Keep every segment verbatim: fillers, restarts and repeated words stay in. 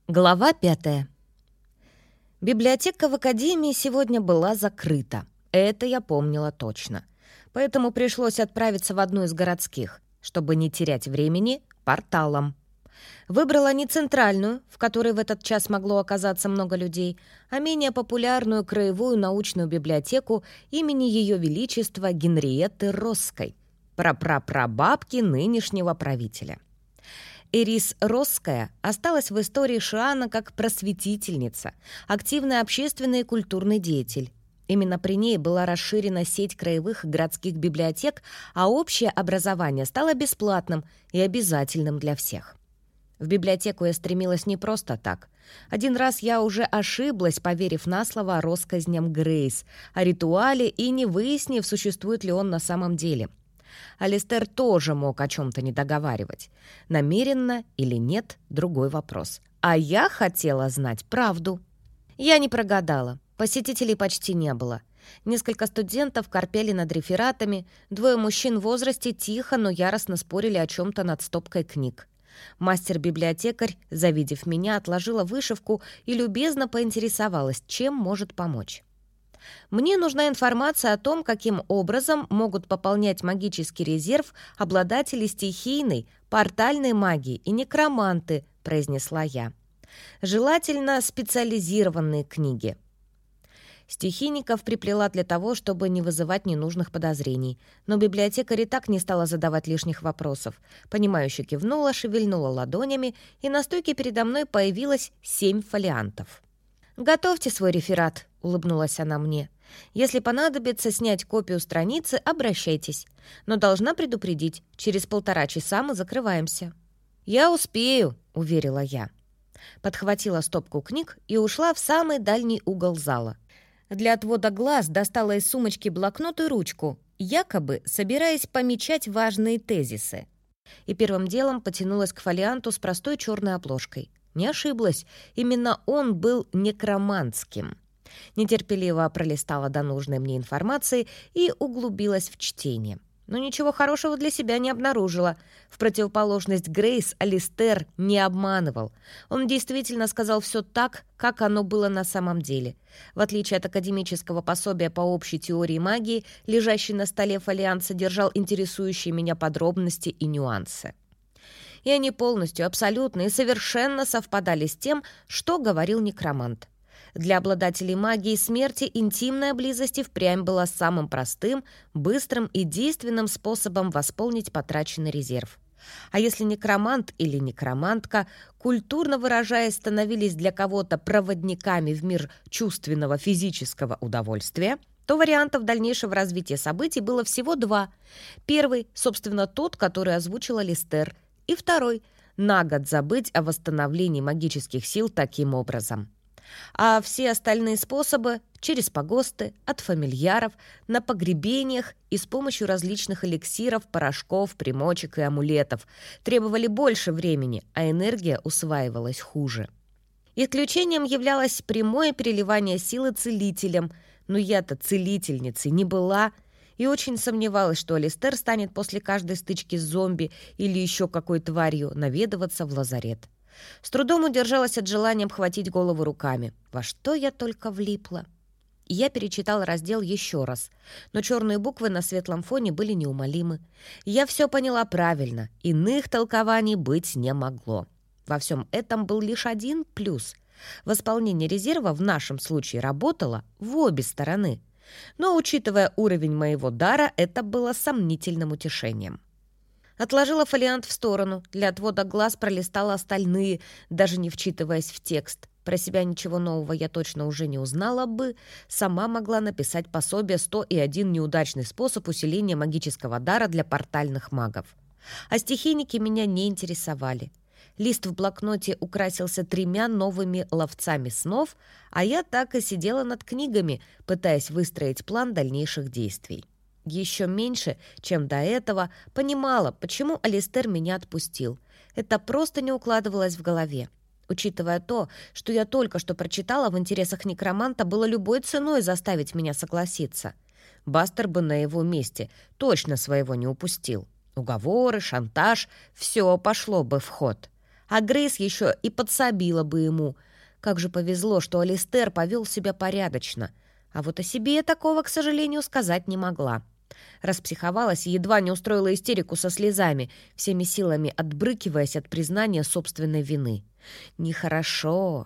Глава пятая. Библиотека в академии сегодня была закрыта. Это я помнила точно. Поэтому пришлось отправиться в одну из городских, чтобы не терять времени, порталом. Выбрала не центральную, в которой в этот час могло оказаться много людей, а менее популярную краевую научную библиотеку имени Ее Величества Генриетты Россской, прапрапрабабки нынешнего правителя. Эрис Росская осталась в истории Шиана как просветительница, активный общественный и культурный деятель. Именно при ней была расширена сеть краевых и городских библиотек, а общее образование стало бесплатным и обязательным для всех. В библиотеку я стремилась не просто так. Один раз я уже ошиблась, поверив на слово о россказням Грейс, о ритуале и не выяснив, существует ли он на самом деле. Алистер тоже мог о чем-то не договаривать. Намеренно или нет – другой вопрос. А я хотела знать правду. Я не прогадала. Посетителей почти не было. Несколько студентов корпели над рефератами, двое мужчин в возрасте тихо, но яростно спорили о чем-то над стопкой книг. Мастер-библиотекарь, завидев меня, отложила вышивку и любезно поинтересовалась, чем может помочь. Мне нужна информация о том, каким образом могут пополнять магический резерв обладатели стихийной, портальной магии и некроманты, произнесла я. Желательно специализированные книги. Стихийников приплела для того, чтобы не вызывать ненужных подозрений, но библиотекарь и так не стала задавать лишних вопросов. Понимающе кивнула, шевельнула ладонями, и на стойке передо мной появилось семь фолиантов. «Готовьте свой реферат», — улыбнулась она мне. «Если понадобится снять копию страницы, обращайтесь. Но должна предупредить, через полтора часа мы закрываемся». «Я успею», — уверила я. Подхватила стопку книг и ушла в самый дальний угол зала. Для отвода глаз достала из сумочки блокнот и ручку, якобы собираясь помечать важные тезисы. И первым делом потянулась к фолианту с простой черной обложкой. Не ошиблась, именно он был некромантским. Нетерпеливо пролистала до нужной мне информации и углубилась в чтение. Но ничего хорошего для себя не обнаружила. В противоположность Грейс, Алистер не обманывал. Он действительно сказал все так, как оно было на самом деле. В отличие от академического пособия по общей теории магии, лежащий на столе фолиант содержал интересующие меня подробности и нюансы. И они полностью, абсолютно и совершенно совпадали с тем, что говорил некромант. Для обладателей магии смерти интимная близость и впрямь была самым простым, быстрым и действенным способом восполнить потраченный резерв. А если некромант или некромантка, культурно выражаясь, становились для кого-то проводниками в мир чувственного физического удовольствия, то вариантов дальнейшего развития событий было всего два. Первый, собственно, тот, который озвучила Алистер, и второй – на год забыть о восстановлении магических сил таким образом. А все остальные способы – через погосты, от фамильяров, на погребениях и с помощью различных эликсиров, порошков, примочек и амулетов – требовали больше времени, а энергия усваивалась хуже. Исключением являлось прямое переливание силы целителям, но я-то целительницей не была – и очень сомневалась, что Алистер станет после каждой стычки с зомби или еще какой тварью наведываться в лазарет. С трудом удержалась от желания обхватить голову руками. Во что я только влипла. И я перечитала раздел еще раз, но черные буквы на светлом фоне были неумолимы. Я все поняла правильно, иных толкований быть не могло. Во всем этом был лишь один плюс. Восполнение резерва в нашем случае работало в обе стороны. Но, учитывая уровень моего дара, это было сомнительным утешением. Отложила фолиант в сторону, для отвода глаз пролистала остальные, даже не вчитываясь в текст. Про себя ничего нового я точно уже не узнала бы. Сама могла написать пособие «сто и один неудачный способ усиления магического дара для портальных магов». А стихийники меня не интересовали. Лист в блокноте украсился тремя новыми ловцами снов, а я так и сидела над книгами, пытаясь выстроить план дальнейших действий. Еще меньше, чем до этого, понимала, почему Алистер меня отпустил. Это просто не укладывалось в голове. Учитывая то, что я только что прочитала, в интересах некроманта было любой ценой заставить меня согласиться. Бастер бы на его месте точно своего не упустил. Уговоры, шантаж — все пошло бы в ход. а Грейс еще и подсобила бы ему. Как же повезло, что Алистер повел себя порядочно. А вот о себе я такого, к сожалению, сказать не могла. Распсиховалась и едва не устроила истерику со слезами, всеми силами отбрыкиваясь от признания собственной вины. Нехорошо.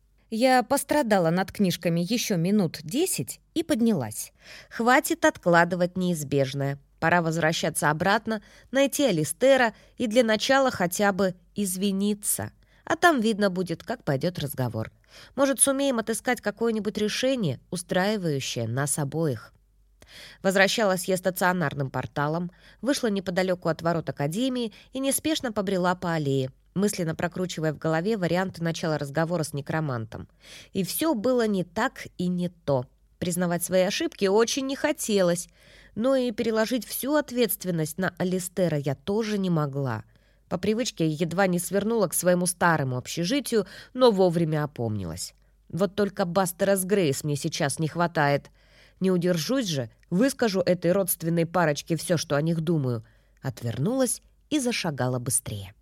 Я пострадала над книжками еще минут десять и поднялась. Хватит откладывать неизбежное. Пора возвращаться обратно, найти Алистера и для начала хотя бы извиниться. А там видно будет, как пойдет разговор. Может, сумеем отыскать какое-нибудь решение, устраивающее нас обоих. Возвращалась я стационарным порталом, вышла неподалеку от ворот Академии и неспешно побрела по аллее, мысленно прокручивая в голове варианты начала разговора с некромантом. И все было не так и не то. Признавать свои ошибки очень не хотелось, но и переложить всю ответственность на Алистера я тоже не могла. По привычке едва не свернула к своему старому общежитию, но вовремя опомнилась. Вот только Бастера с Грейс мне сейчас не хватает. Не удержусь же, выскажу этой родственной парочке все, что о них думаю. Отвернулась и зашагала быстрее.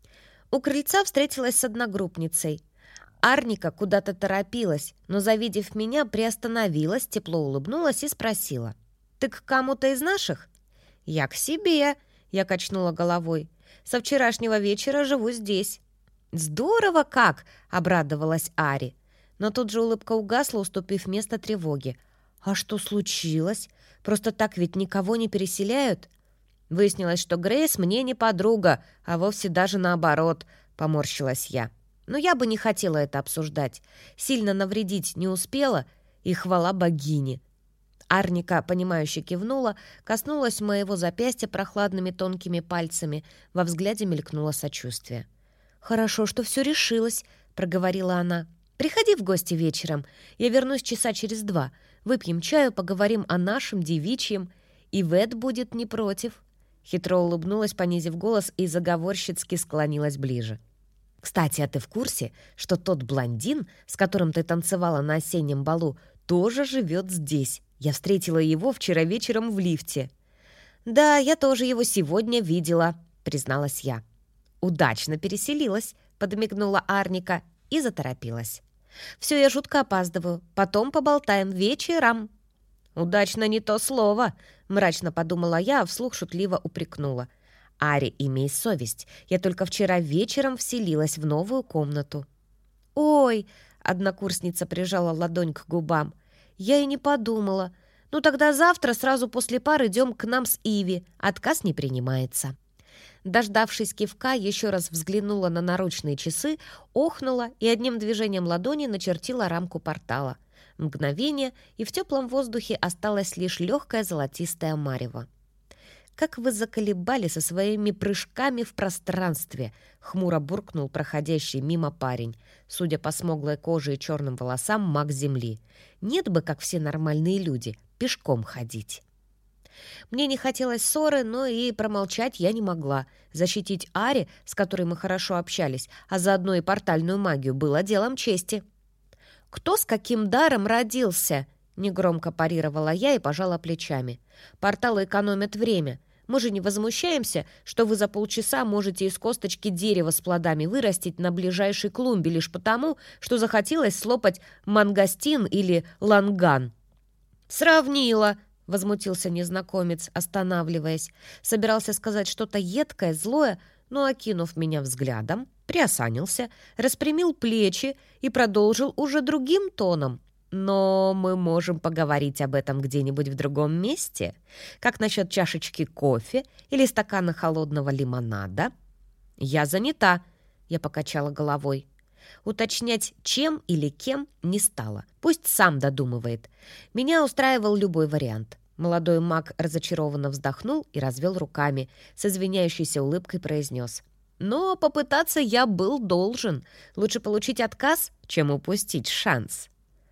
У крыльца встретилась с одногруппницей. Арника куда-то торопилась, но, завидев меня, приостановилась, тепло улыбнулась и спросила: «Ты к кому-то из наших?» «Я к себе», — я качнула головой. «Со вчерашнего вечера живу здесь». «Здорово как!» — обрадовалась Ари. Но тут же улыбка угасла, уступив место тревоге. «А что случилось? Просто так ведь никого не переселяют?» Выяснилось, что Грейс мне не подруга, а вовсе даже наоборот, поморщилась я. Но я бы не хотела это обсуждать. Сильно навредить не успела, и хвала богине. Арника, понимающе кивнула, коснулась моего запястья прохладными тонкими пальцами, во взгляде мелькнуло сочувствие. «Хорошо, что все решилось», — проговорила она. «Приходи в гости вечером. Я вернусь часа через два. Выпьем чаю, поговорим о нашем девичьем. И Вэт будет не против». Хитро улыбнулась, понизив голос, и заговорщицки склонилась ближе. «Кстати, а ты в курсе, что тот блондин, с которым ты танцевала на осеннем балу, тоже живет здесь? Я встретила его вчера вечером в лифте». «Да, я тоже его сегодня видела», — призналась я. «Удачно переселилась», — подмигнула Арника и заторопилась. «Все, я жутко опаздываю. Потом поболтаем вечером». «Удачно не то слово», — мрачно подумала я, а вслух шутливо упрекнула. «Ари, имей совесть. Я только вчера вечером вселилась в новую комнату». «Ой!» — однокурсница прижала ладонь к губам. «Я и не подумала. Ну тогда завтра сразу после пар идем к нам с Иви. Отказ не принимается». Дождавшись кивка, еще раз взглянула на наручные часы, охнула и одним движением ладони начертила рамку портала. Мгновение, и в теплом воздухе осталось лишь легкое золотистое марево. «Как вы заколебали со своими прыжками в пространстве!» — хмуро буркнул проходящий мимо парень. Судя по смуглой коже и черным волосам, маг земли. «Нет бы, как все нормальные люди, пешком ходить». Мне не хотелось ссоры, но и промолчать я не могла. Защитить Ари, с которой мы хорошо общались, а заодно и портальную магию, было делом чести. «Кто с каким даром родился?» — негромко парировала я и пожала плечами. «Порталы экономят время. Мы же не возмущаемся, что вы за полчаса можете из косточки дерева с плодами вырастить на ближайшей клумбе лишь потому, что захотелось слопать мангостин или ланган». «Сравнила!» — возмутился незнакомец, останавливаясь. Собирался сказать что-то едкое, злое, но, окинув меня взглядом, приосанился, распрямил плечи и продолжил уже другим тоном. «Но мы можем поговорить об этом где-нибудь в другом месте. Как насчет чашечки кофе или стакана холодного лимонада?» «Я занята», — я покачала головой. Уточнять, чем или кем, не стала. Пусть сам додумывает. Меня устраивал любой вариант. Молодой маг разочарованно вздохнул и развел руками. С извиняющейся улыбкой произнес: «Но попытаться я был должен. Лучше получить отказ, чем упустить шанс».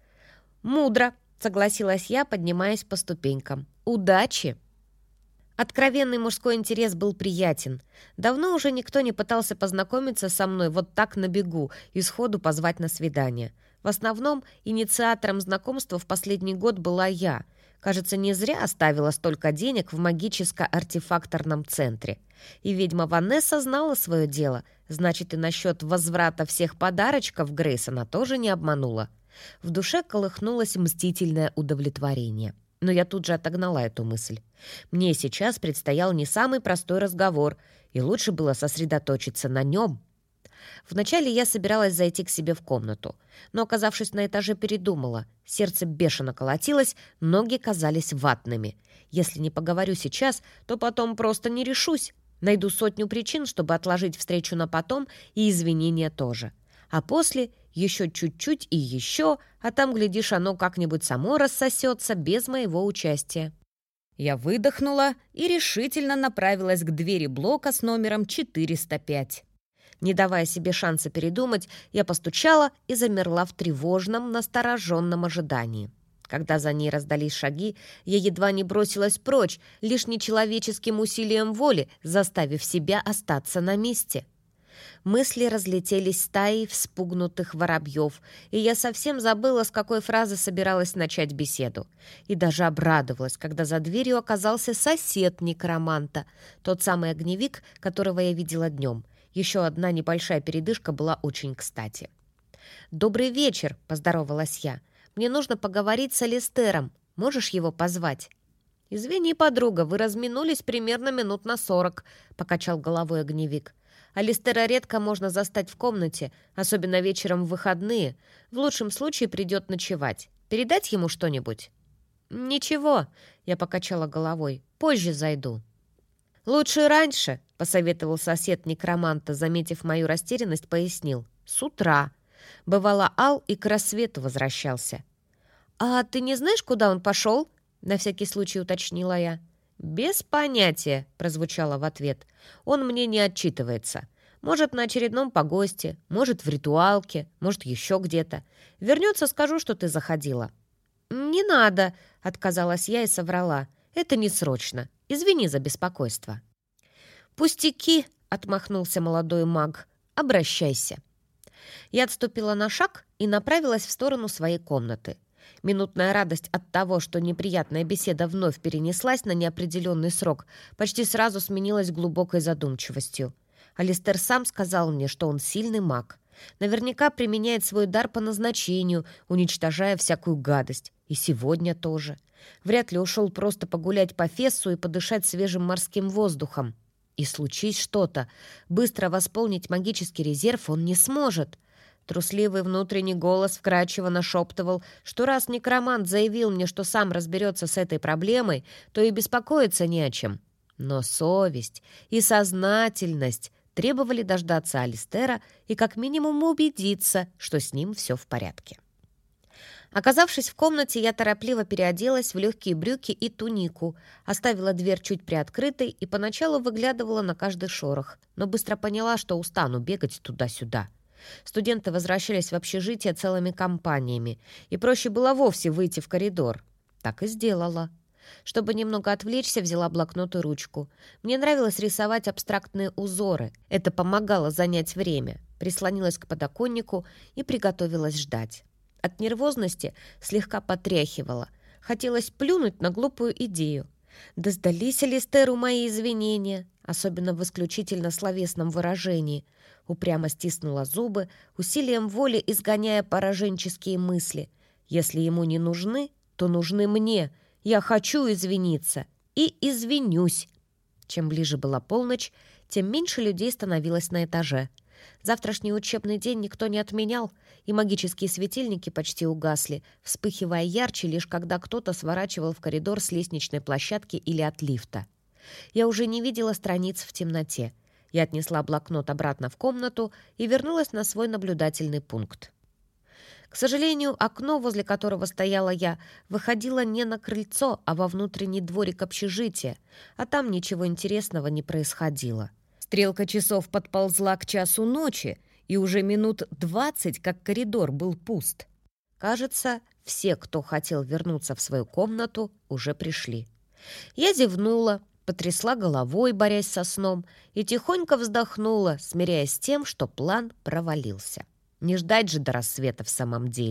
«Мудро», — согласилась я, поднимаясь по ступенькам. «Удачи!» Откровенный мужской интерес был приятен. Давно уже никто не пытался познакомиться со мной вот так на бегу и сходу позвать на свидание. В основном инициатором знакомства в последний год была я. Кажется, не зря оставила столько денег в магическо-артефакторном центре. И ведьма Ванесса знала свое дело, значит, и насчет возврата всех подарочков Грейс она тоже не обманула. В душе колыхнулось мстительное удовлетворение. Но я тут же отогнала эту мысль. Мне сейчас предстоял не самый простой разговор, и лучше было сосредоточиться на нем. Вначале я собиралась зайти к себе в комнату, но, оказавшись на этаже, передумала. Сердце бешено колотилось, ноги казались ватными. Если не поговорю сейчас, то потом просто не решусь. Найду сотню причин, чтобы отложить встречу на потом, и извинения тоже. А после еще чуть-чуть и еще, а там, глядишь, оно как-нибудь само рассосется без моего участия. Я выдохнула и решительно направилась к двери блока с номером четыреста пять. Не давая себе шанса передумать, я постучала и замерла в тревожном, настороженном ожидании. Когда за ней раздались шаги, я едва не бросилась прочь, лишь нечеловеческим усилием воли, заставив себя остаться на месте. Мысли разлетелись стаей вспугнутых воробьев, и я совсем забыла, с какой фразы собиралась начать беседу. И даже обрадовалась, когда за дверью оказался сосед некроманта, тот самый огневик, которого я видела днем. Еще одна небольшая передышка была очень кстати. «Добрый вечер», — поздоровалась я. «Мне нужно поговорить с Алистером. Можешь его позвать?» «Извини, подруга, вы разминулись примерно минут на сорок», — покачал головой огневик. «Алистера редко можно застать в комнате, особенно вечером в выходные. В лучшем случае придет ночевать. Передать ему что-нибудь?» «Ничего», — я покачала головой. «Позже зайду». «Лучше раньше», — посоветовал сосед некроманта, заметив мою растерянность, пояснил. «С утра. Бывало, Ал и к рассвету возвращался». «А ты не знаешь, куда он пошел?» — на всякий случай уточнила я. «Без понятия», — прозвучало в ответ. «Он мне не отчитывается. Может, на очередном погосте, может, в ритуалке, может, еще где-то. Вернется, скажу, что ты заходила». «Не надо», — отказалась я и соврала. «Это не срочно. Извини за беспокойство». «Пустяки», — отмахнулся молодой маг. «Обращайся». Я отступила на шаг и направилась в сторону своей комнаты. Минутная радость от того, что неприятная беседа вновь перенеслась на неопределенный срок, почти сразу сменилась глубокой задумчивостью. Алистер сам сказал мне, что он сильный маг. Наверняка применяет свой дар по назначению, уничтожая всякую гадость. И сегодня тоже. Вряд ли ушел просто погулять по Фессу и подышать свежим морским воздухом. И случись что-то, быстро восполнить магический резерв он не сможет. Трусливый внутренний голос вкрадчиво нашептывал, что раз некромант заявил мне, что сам разберется с этой проблемой, то и беспокоиться не о чем. Но совесть и сознательность требовали дождаться Алистера и как минимум убедиться, что с ним все в порядке. Оказавшись в комнате, я торопливо переоделась в легкие брюки и тунику, оставила дверь чуть приоткрытой и поначалу выглядывала на каждый шорох, но быстро поняла, что устану бегать туда-сюда. Студенты возвращались в общежитие целыми компаниями, и проще было вовсе выйти в коридор. Так и сделала. Чтобы немного отвлечься, взяла блокнот и ручку. Мне нравилось рисовать абстрактные узоры. Это помогало занять время. Прислонилась к подоконнику и приготовилась ждать. От нервозности слегка потряхивала. Хотелось плюнуть на глупую идею. Да сдались Алистеру мои извинения, особенно в исключительно словесном выражении. Упрямо стиснула зубы, усилием воли изгоняя пораженческие мысли. Если ему не нужны, то нужны мне. Я хочу извиниться. И извинюсь. Чем ближе была полночь, тем меньше людей становилось на этаже. Завтрашний учебный день никто не отменял, и магические светильники почти угасли, вспыхивая ярче лишь когда кто-то сворачивал в коридор с лестничной площадки или от лифта. Я уже не видела страниц в темноте. Я отнесла блокнот обратно в комнату и вернулась на свой наблюдательный пункт. К сожалению, окно, возле которого стояла я, выходило не на крыльцо, а во внутренний дворик общежития, а там ничего интересного не происходило. Стрелка часов подползла к часу ночи, и уже минут двадцать, как коридор был пуст. Кажется, все, кто хотел вернуться в свою комнату, уже пришли. Я зевнула, потрясла головой, борясь со сном, и тихонько вздохнула, смиряясь с тем, что план провалился. Не ждать же до рассвета в самом деле.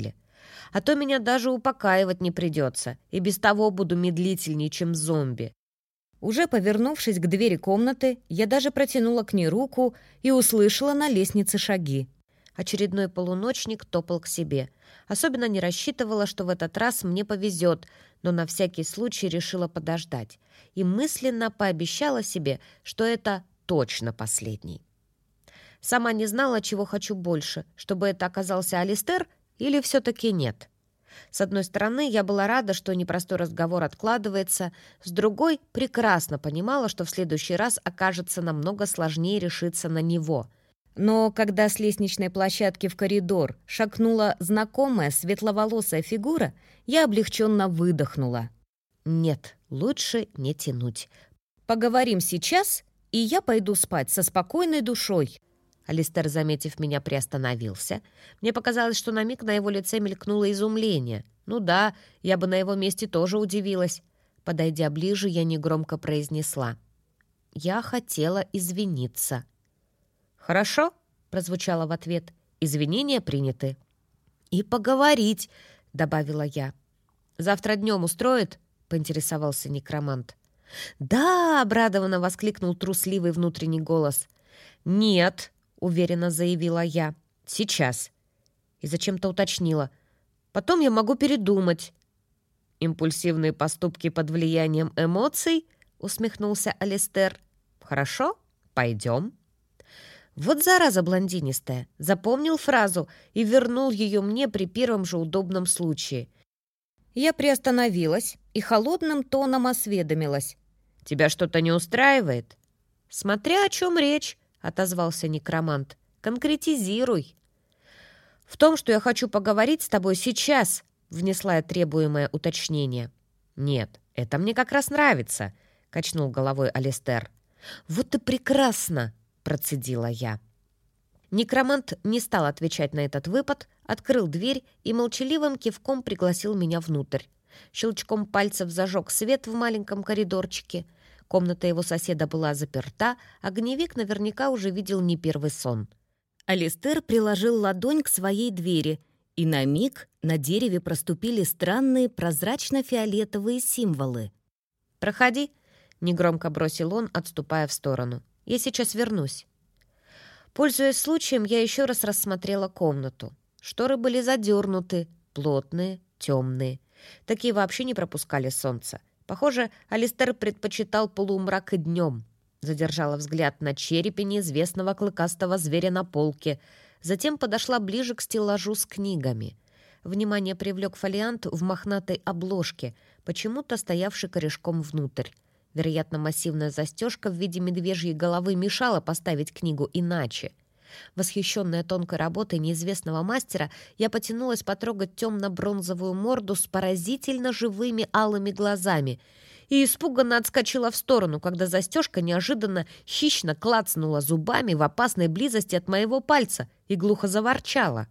А то меня даже упокаивать не придется, и без того буду медлительней, чем зомби». Уже повернувшись к двери комнаты, я даже протянула к ней руку и услышала на лестнице шаги. Очередной полуночник топал к себе. Особенно не рассчитывала, что в этот раз мне повезет, но на всякий случай решила подождать. И мысленно пообещала себе, что это точно последний. Сама не знала, чего хочу больше, чтобы это оказался Алистер или все-таки нет. С одной стороны, я была рада, что непростой разговор откладывается, с другой, прекрасно понимала, что в следующий раз окажется намного сложнее решиться на него. Но когда с лестничной площадки в коридор шагнула знакомая светловолосая фигура, я облегченно выдохнула. Нет, лучше не тянуть. Поговорим сейчас, и я пойду спать со спокойной душой. Алистер, заметив меня, приостановился. Мне показалось, что на миг на его лице мелькнуло изумление. Ну да, я бы на его месте тоже удивилась. Подойдя ближе, я негромко произнесла: «Я хотела извиниться». «Хорошо», — прозвучало в ответ. «Извинения приняты». «И поговорить», — добавила я. «Завтра днем устроит?» — поинтересовался некромант. «Да!» — обрадованно воскликнул трусливый внутренний голос. «Нет», — уверенно заявила я. «Сейчас». И зачем-то уточнила. «Потом я могу передумать». «Импульсивные поступки под влиянием эмоций?» — усмехнулся Алистер. «Хорошо, пойдем». Вот зараза блондинистая. Запомнил фразу и вернул ее мне при первом же удобном случае. Я приостановилась и холодным тоном осведомилась: «Тебя что-то не устраивает?» «Смотря о чем речь», — отозвался некромант. «Конкретизируй». «В том, что я хочу поговорить с тобой сейчас», — внесла я требуемое уточнение. «Нет, это мне как раз нравится», — качнул головой Алистер. «Вот и прекрасно», — процедила я. Некромант не стал отвечать на этот выпад, открыл дверь и молчаливым кивком пригласил меня внутрь. Щелчком пальцев зажег свет в маленьком коридорчике. Комната его соседа была заперта, огневик наверняка уже видел не первый сон. Алистер приложил ладонь к своей двери, и на миг на дереве проступили странные прозрачно-фиолетовые символы. «Проходи», — негромко бросил он, отступая в сторону. «Я сейчас вернусь». Пользуясь случаем, я еще раз рассмотрела комнату. Шторы были задернуты, плотные, темные. Такие вообще не пропускали солнце. Похоже, Алистер предпочитал полумрак и днем. Задержала взгляд на черепе неизвестного клыкастого зверя на полке. Затем подошла ближе к стеллажу с книгами. Внимание привлек фолиант в мохнатой обложке, почему-то стоявший корешком внутрь. Вероятно, массивная застежка в виде медвежьей головы мешала поставить книгу иначе. Восхищенная тонкой работой неизвестного мастера, я потянулась потрогать темно-бронзовую морду с поразительно живыми алыми глазами и испуганно отскочила в сторону, когда застежка неожиданно хищно клацнула зубами в опасной близости от моего пальца и глухо заворчала.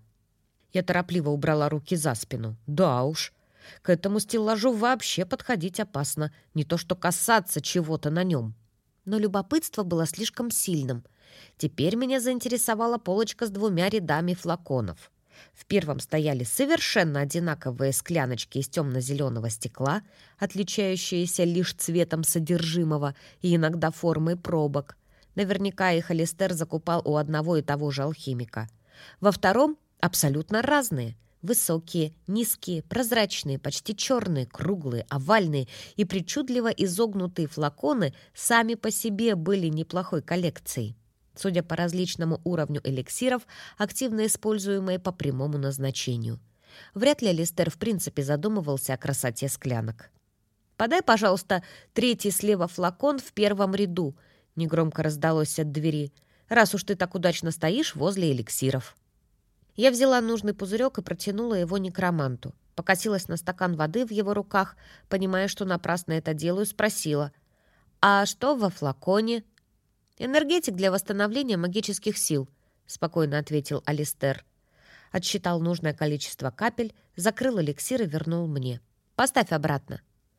Я торопливо убрала руки за спину. Да уж, к этому стеллажу вообще подходить опасно, не то что касаться чего-то на нем. Но любопытство было слишком сильным. Теперь меня заинтересовала полочка с двумя рядами флаконов. В первом стояли совершенно одинаковые скляночки из темно-зеленого стекла, отличающиеся лишь цветом содержимого и иногда формой пробок. Наверняка их Алистер закупал у одного и того же алхимика. Во втором абсолютно разные. Высокие, низкие, прозрачные, почти черные, круглые, овальные и причудливо изогнутые флаконы сами по себе были неплохой коллекцией. Судя по различному уровню эликсиров, активно используемые по прямому назначению. Вряд ли Алистер в принципе задумывался о красоте склянок. «Подай, пожалуйста, третий слева флакон в первом ряду», — негромко раздалось от двери, «раз уж ты так удачно стоишь возле эликсиров». Я взяла нужный пузырек и протянула его некроманту. Покосилась на стакан воды в его руках, понимая, что напрасно это делаю, спросила: «А что во флаконе?» «Энергетик для восстановления магических сил», — спокойно ответил Алистер. Отсчитал нужное количество капель, закрыл эликсир и вернул мне. «Поставь обратно».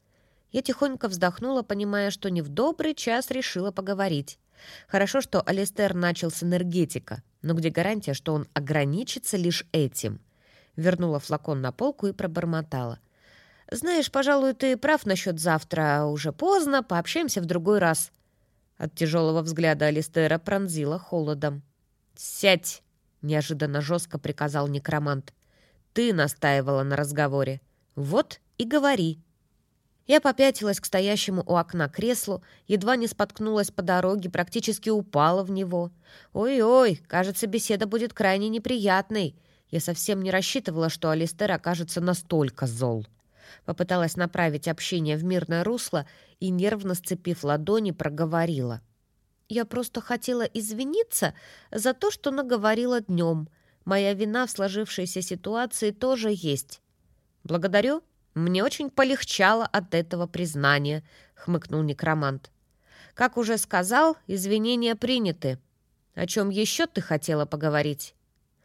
Я тихонько вздохнула, понимая, что не в добрый час решила поговорить. Хорошо, что Алистер начал с энергетика, но где гарантия, что он ограничится лишь этим? вернула флакон на полку и пробормотала. «Знаешь, пожалуй, ты прав насчет завтра. Уже поздно, пообщаемся в другой раз». От тяжелого взгляда Алистера пронзила холодом. «Сядь!» — неожиданно жестко приказал некромант. «Ты настаивала на разговоре. Вот и говори». Я попятилась к стоящему у окна креслу, едва не споткнулась по дороге, практически упала в него. «Ой-ой, кажется, беседа будет крайне неприятной. Я совсем не рассчитывала, что Алистер окажется настолько зол». Попыталась направить общение в мирное русло и, нервно сцепив ладони, проговорила. «Я просто хотела извиниться за то, что наговорила днем. Моя вина в сложившейся ситуации тоже есть». «Благодарю. Мне очень полегчало от этого признания», — хмыкнул некромант. «Как уже сказал, извинения приняты. О чем еще ты хотела поговорить?»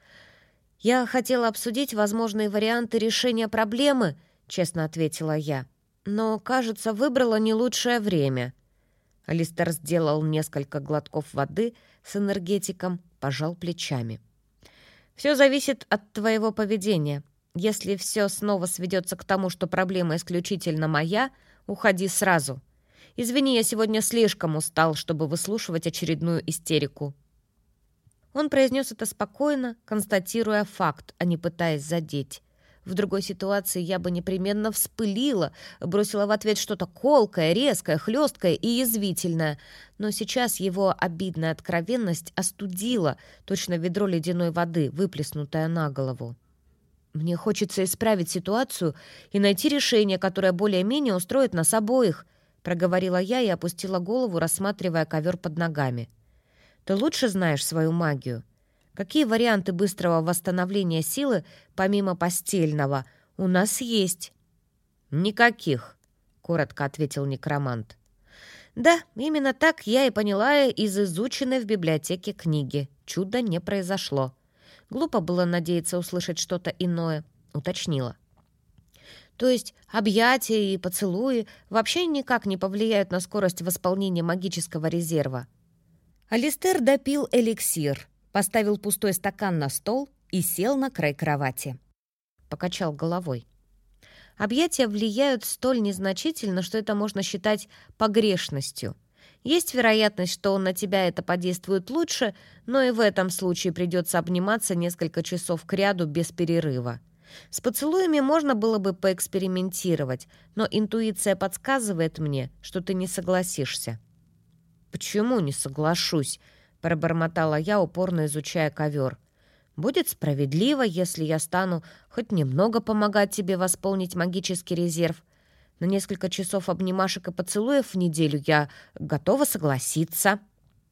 «Я хотела обсудить возможные варианты решения проблемы», — честно ответила я. «Но, кажется, выбрала не лучшее время». Алистер сделал несколько глотков воды с энергетиком, пожал плечами. «Все зависит от твоего поведения. Если все снова сведется к тому, что проблема исключительно моя, уходи сразу. Извини, я сегодня слишком устал, чтобы выслушивать очередную истерику». Он произнес это спокойно, констатируя факт, а не пытаясь задеть. В другой ситуации я бы непременно вспылила, бросила в ответ что-то колкое, резкое, хлесткое и язвительное. Но сейчас его обидная откровенность остудила, точно ведро ледяной воды, выплеснутое на голову. «Мне хочется исправить ситуацию и найти решение, которое более-менее устроит нас обоих», проговорила я и опустила голову, рассматривая ковер под ногами. «Ты лучше знаешь свою магию. Какие варианты быстрого восстановления силы, помимо постельного, у нас есть?» «Никаких», — коротко ответил некромант. «Да, именно так я и поняла из изученной в библиотеке книги. Чудо не произошло. Глупо было надеяться услышать что-то иное», — уточнила. «То есть объятия и поцелуи вообще никак не повлияют на скорость восполнения магического резерва?» Алистер допил эликсир, поставил пустой стакан на стол и сел на край кровати. Покачал головой. «Объятия влияют столь незначительно, что это можно считать погрешностью. Есть вероятность, что на тебя это подействует лучше, но и в этом случае придется обниматься несколько часов кряду без перерыва. С поцелуями можно было бы поэкспериментировать, но интуиция подсказывает мне, что ты не согласишься». «Почему не соглашусь?» — пробормотала я, упорно изучая ковер. «Будет справедливо, если я стану хоть немного помогать тебе восполнить магический резерв. На несколько часов обнимашек и поцелуев в неделю я готова согласиться».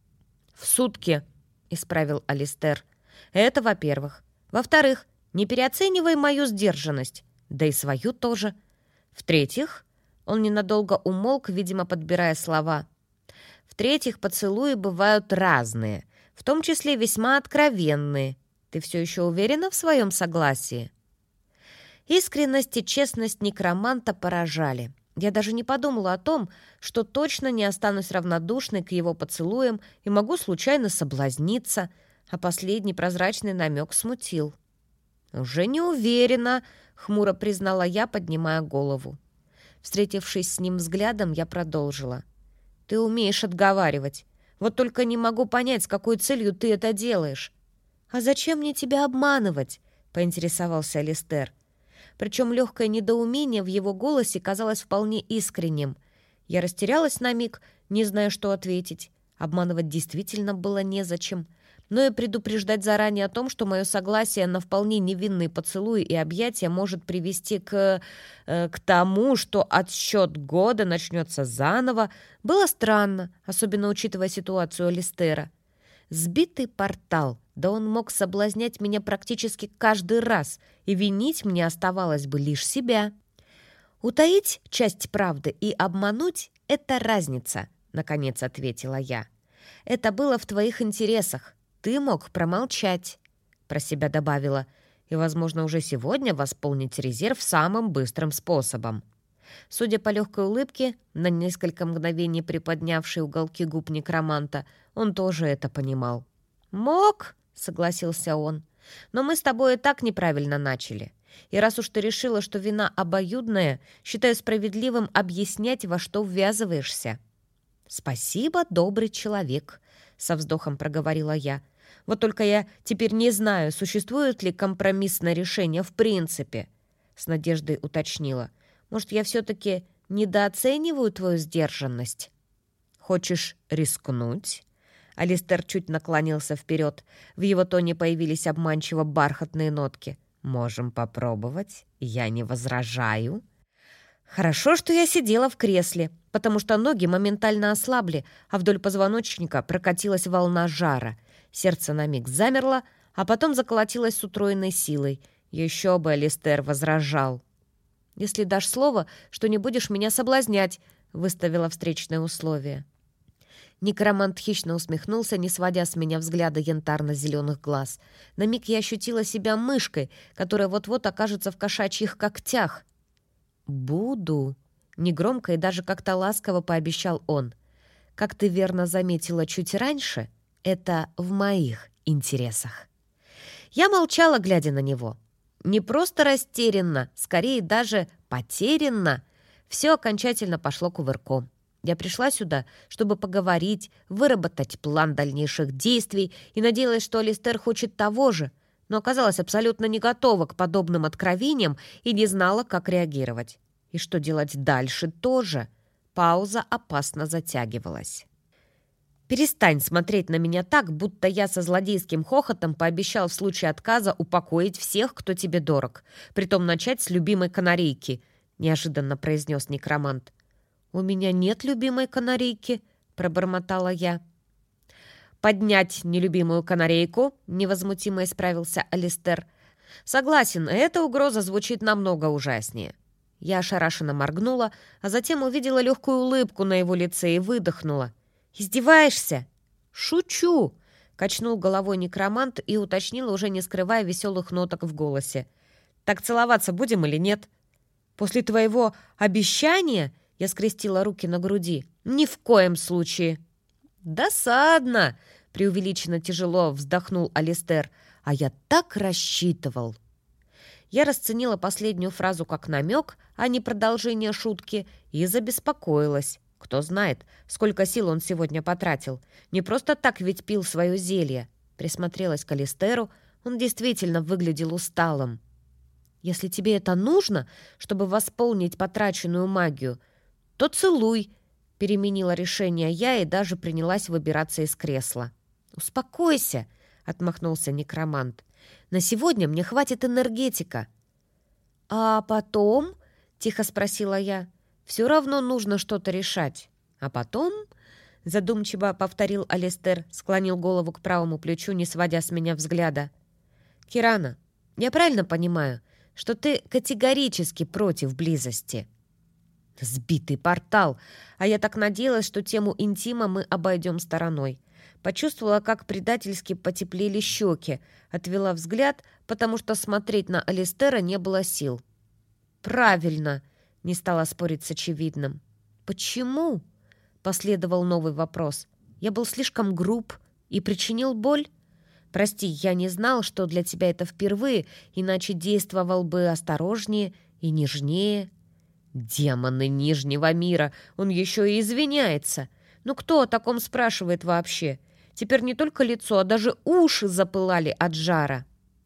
«В сутки», — исправил Алистер. «Это во-первых. Во-вторых, не переоценивай мою сдержанность, да и свою тоже. В-третьих...» Он ненадолго умолк, видимо, подбирая слова. «В-третьих, поцелуи бывают разные, в том числе весьма откровенные. Ты все еще уверена в своем согласии?» Искренность и честность некроманта поражали. Я даже не подумала о том, что точно не останусь равнодушной к его поцелуям и могу случайно соблазниться, а последний прозрачный намек смутил. «Уже не уверена», — хмуро признала я, поднимая голову. Встретившись с ним взглядом, я продолжила. «Ты умеешь отговаривать. Вот только не могу понять, с какой целью ты это делаешь». «А зачем мне тебя обманывать?» — поинтересовался Алистер. Причем легкое недоумение в его голосе казалось вполне искренним. Я растерялась на миг, не зная, что ответить. Обманывать действительно было незачем. Но и предупреждать заранее о том, что мое согласие на вполне невинные поцелуи и объятия может привести к... Э, к тому, что отсчет года начнется заново, было странно, особенно учитывая ситуацию Алистера. Сбитый портал, да он мог соблазнять меня практически каждый раз, и винить мне оставалось бы лишь себя. «Утаить часть правды и обмануть — это разница», — наконец ответила я. «Это было в твоих интересах. Ты мог промолчать», — про себя добавила, «и, возможно, уже сегодня восполнить резерв самым быстрым способом». Судя по легкой улыбке, на несколько мгновений приподнявшей уголки губ некроманта, он тоже это понимал. «Мог», — согласился он, Но мы с тобой и так неправильно начали. И раз уж ты решила, что вина обоюдная, считаю справедливым объяснять, во что ввязываешься». «Спасибо, добрый человек», — со вздохом проговорила я. «Вот только я теперь не знаю, существует ли компромиссное решение в принципе», — с надеждой уточнила. «Может, я все-таки недооцениваю твою сдержанность?» «Хочешь рискнуть?» Алистер чуть наклонился вперед. В его тоне появились обманчиво бархатные нотки. «Можем попробовать. Я не возражаю». Хорошо, что я сидела в кресле, потому что ноги моментально ослабли, а вдоль позвоночника прокатилась волна жара. Сердце на миг замерло, а потом заколотилось с утроенной силой. Еще бы Алистер возражал. «Если дашь слово, что не будешь меня соблазнять», — выставила встречное условие. Некромант хищно усмехнулся, не сводя с меня взгляда янтарно-зеленых глаз. На миг я ощутила себя мышкой, которая вот-вот окажется в кошачьих когтях. «Буду», — негромко и даже как-то ласково пообещал он. «Как ты верно заметила чуть раньше, это в моих интересах». Я молчала, глядя на него. Не просто растерянно, скорее даже потерянно. Все окончательно пошло кувырком. Я пришла сюда, чтобы поговорить, выработать план дальнейших действий и надеялась, что Алистер хочет того же, но оказалась абсолютно не готова к подобным откровениям и не знала, как реагировать. И что делать дальше тоже. Пауза опасно затягивалась. «Перестань смотреть на меня так, будто я со злодейским хохотом пообещал в случае отказа упокоить всех, кто тебе дорог, притом начать с любимой канарейки», — неожиданно произнес некромант. «У меня нет любимой канарейки», — пробормотала я. «Поднять нелюбимую канарейку», — невозмутимо исправился Алистер. «Согласен, эта угроза звучит намного ужаснее». Я ошарашенно моргнула, а затем увидела легкую улыбку на его лице и выдохнула. «Издеваешься?» «Шучу!» — качнул головой некромант и уточнил, уже не скрывая веселых ноток в голосе. «Так целоваться будем или нет?» «После твоего обещания?» — я скрестила руки на груди. «Ни в коем случае!» «Досадно!» — преувеличенно тяжело вздохнул Алистер. «А я так рассчитывал!» Я расценила последнюю фразу как намек, а не продолжение шутки, и забеспокоилась. Кто знает, сколько сил он сегодня потратил. Не просто так ведь пил свое зелье. Присмотрелась к Алистеру, он действительно выглядел усталым. «Если тебе это нужно, чтобы восполнить потраченную магию, то целуй», — переменила решение я и даже принялась выбираться из кресла. «Успокойся», — отмахнулся некромант. «На сегодня мне хватит энергетика». «А потом?» — тихо спросила я. «Все равно нужно что-то решать». «А потом?» — задумчиво повторил Алистер, склонил голову к правому плечу, не сводя с меня взгляда. «Кирана, я правильно понимаю, что ты категорически против близости?» Сбитый портал, а я так надеялась, что тему интима мы обойдем стороной. Почувствовала, как предательски потеплели щеки, отвела взгляд, потому что смотреть на Алистера не было сил. «Правильно!» — не стала спорить с очевидным. «Почему?» — последовал новый вопрос. «Я был слишком груб и причинил боль? Прости, я не знал, что для тебя это впервые, иначе действовал бы осторожнее и нежнее». «Демоны Нижнего мира! Он еще и извиняется! Ну кто о таком спрашивает вообще? Теперь не только лицо, а даже уши запылали от жара».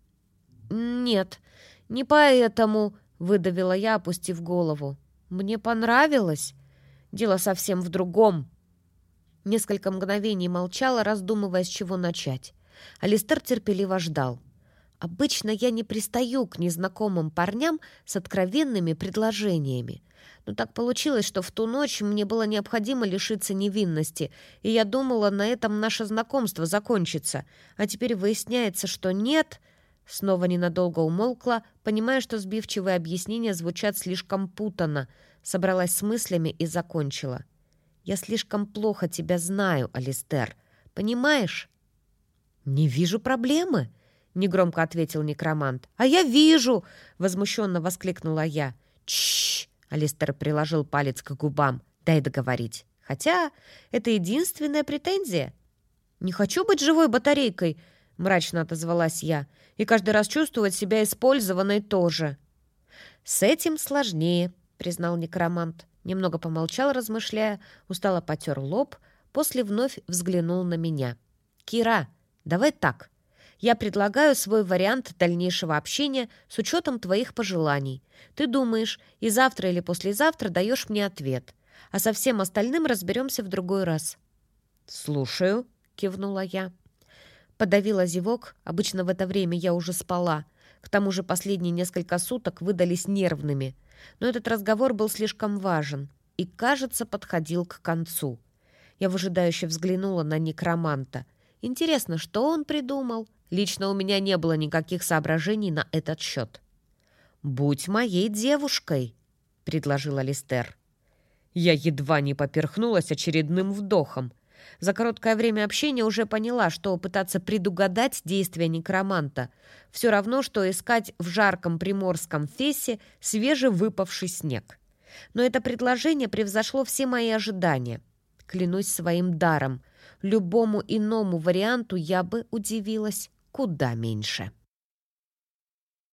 «Нет, не поэтому», — выдавила я, опустив голову. «Мне понравилось. Дело совсем в другом». Несколько мгновений молчала, раздумывая, с чего начать. Алистер терпеливо ждал. Обычно я не пристаю к незнакомым парням с откровенными предложениями. Но так получилось, что в ту ночь мне было необходимо лишиться невинности, и я думала, на этом наше знакомство закончится. А теперь выясняется, что нет. Снова ненадолго умолкла, понимая, что сбивчивые объяснения звучат слишком путанно. Собралась с мыслями и закончила. «Я слишком плохо тебя знаю, Алистер. Понимаешь?» «Не вижу проблемы», — негромко ответил некромант. «А я вижу!» — возмущенно воскликнула я. «Тш-ш-ш!» — Алистер приложил палец к губам. «Дай договорить. Хотя это единственная претензия. Не хочу быть живой батарейкой», — мрачно отозвалась я. «И каждый раз чувствовать себя использованной тоже». «С этим сложнее», — признал некромант. Немного помолчал, размышляя, устало потер лоб, после вновь взглянул на меня. «Кира, давай так. Я предлагаю свой вариант дальнейшего общения с учетом твоих пожеланий. Ты думаешь, и завтра или послезавтра даешь мне ответ, а со всем остальным разберемся в другой раз». «Слушаю», — кивнула я. Подавила зевок, обычно в это время я уже спала. К тому же последние несколько суток выдались нервными. Но этот разговор был слишком важен и, кажется, подходил к концу. Я выжидающе взглянула на некроманта. Интересно, что он придумал? Лично у меня не было никаких соображений на этот счет. «Будь моей девушкой», — предложила Листер. Я едва не поперхнулась очередным вдохом. За короткое время общения уже поняла, что пытаться предугадать действия некроманта все равно, что искать в жарком приморском фесе свежевыпавший снег. Но это предложение превзошло все мои ожидания. Клянусь своим даром, любому иному варианту я бы удивилась куда меньше.